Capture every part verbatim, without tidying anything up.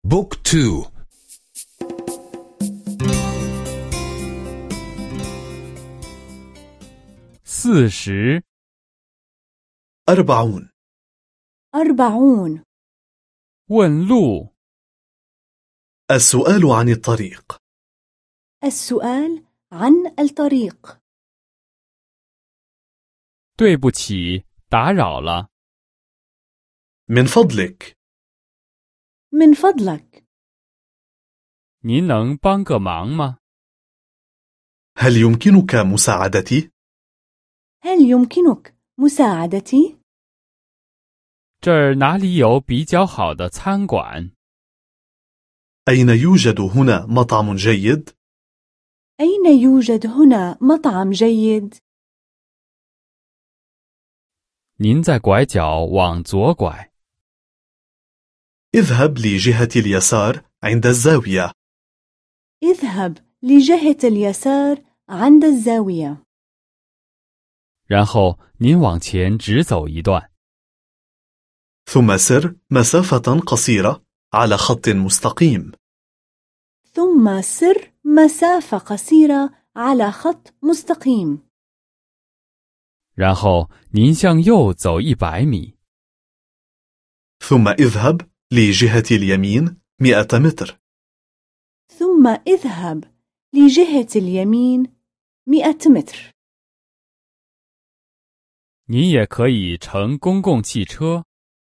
بوك تو. 四十 أربعون أربعون 问路 السؤال عن الطريق. السؤال عن الطريق. 对不起，打扰了。 من فضلك. من فضلك. 您能帮个忙吗？ هل يمكنك مساعدتي؟ هل يمكنك مساعدتي؟ 这儿哪里有比较好的餐馆？ أين يوجد هنا مطعم جيد؟ أين يوجد هنا مطعم جيد؟ 您在拐角往左拐。 اذهب لجهة اليسار عند الزاوية. اذهب لجهة اليسار عند الزاوية. 然后您往前直走一段。 ثم سر مسافة قصيرة على خط مستقيم. ثم سر مسافة قصيرة على خط مستقيم. 然后您向右走一百米。 ثم اذهب لجهة اليمين مئة متر. ثم اذهب لجهة اليمين مئة متر. 您也可以乘公共汽车。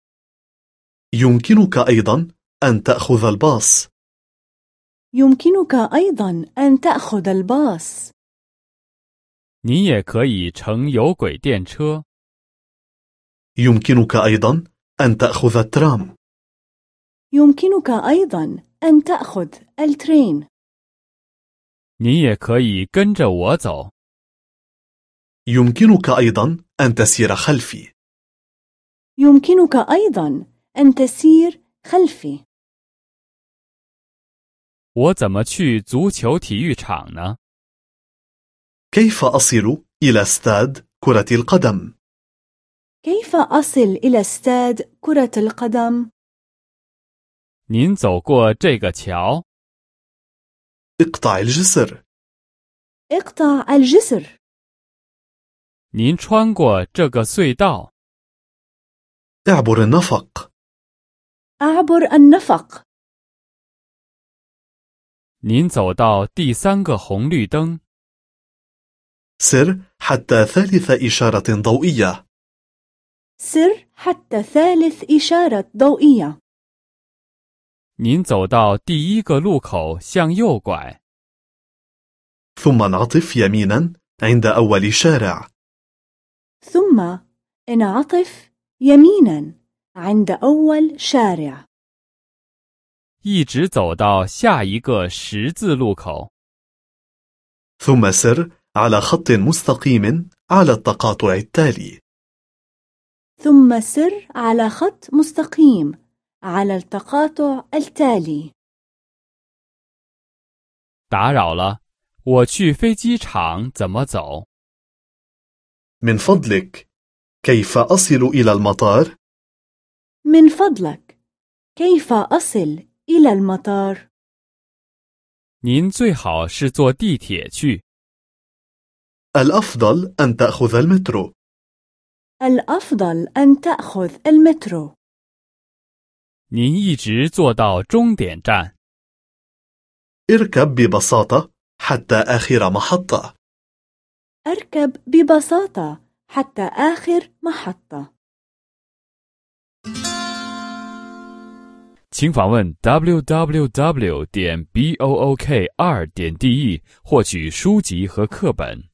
يمكنك أيضا أن تأخذ الباص. يمكنك أيضا أن تأخذ الباص. 您也可以乘有轨电车。 يمكنك أيضا أن تأخذ الترام. يمكنك أيضا أن تأخذ الترين. 您也可以跟着我走。 يمكنك أيضا أن تسير خلفي. يمكنك أيضا أن تسير خلفي. 我怎么去足球体育场呢？ كيف أصل إلى استاد كرة القدم؟ كيف أصل إلى استاد كرة القدم؟ 您走过这个桥。 اقطع الجسر. اقطع الجسر. 您穿过这个隧道。 اعبر النفق. أعبر النفق. 您走到第三个红绿灯。 سر حتى ثالث إشارة ضوئية. سر حتى ثالث إشارة ضوئية. 您走到第一个路口向右拐。 ثم انعطف يمينا عند أول شارع. ثم انعطف يمينا عند أول شارع. 一直走到下一个十字路口。 ثم سر على خط مستقيم على التقاطع التالي. ثم سر على خط مستقيم على التقاطع التالي. 打扰了，我去飞机场怎么走？ من فضلك، كيف أصل إلى المطار؟ من فضلك، كيف أصل إلى المطار؟ 您最好是坐地铁去。 الأفضل أن تأخذ المترو. الأفضل أن تأخذ المترو. 您一直坐到终点站。 اركب ببساطة حتى آخر محطة. أركب ببساطة حتى آخر محطة. 请访问 double-u double-u double-u 点 book 二点 de 获取书籍和课本。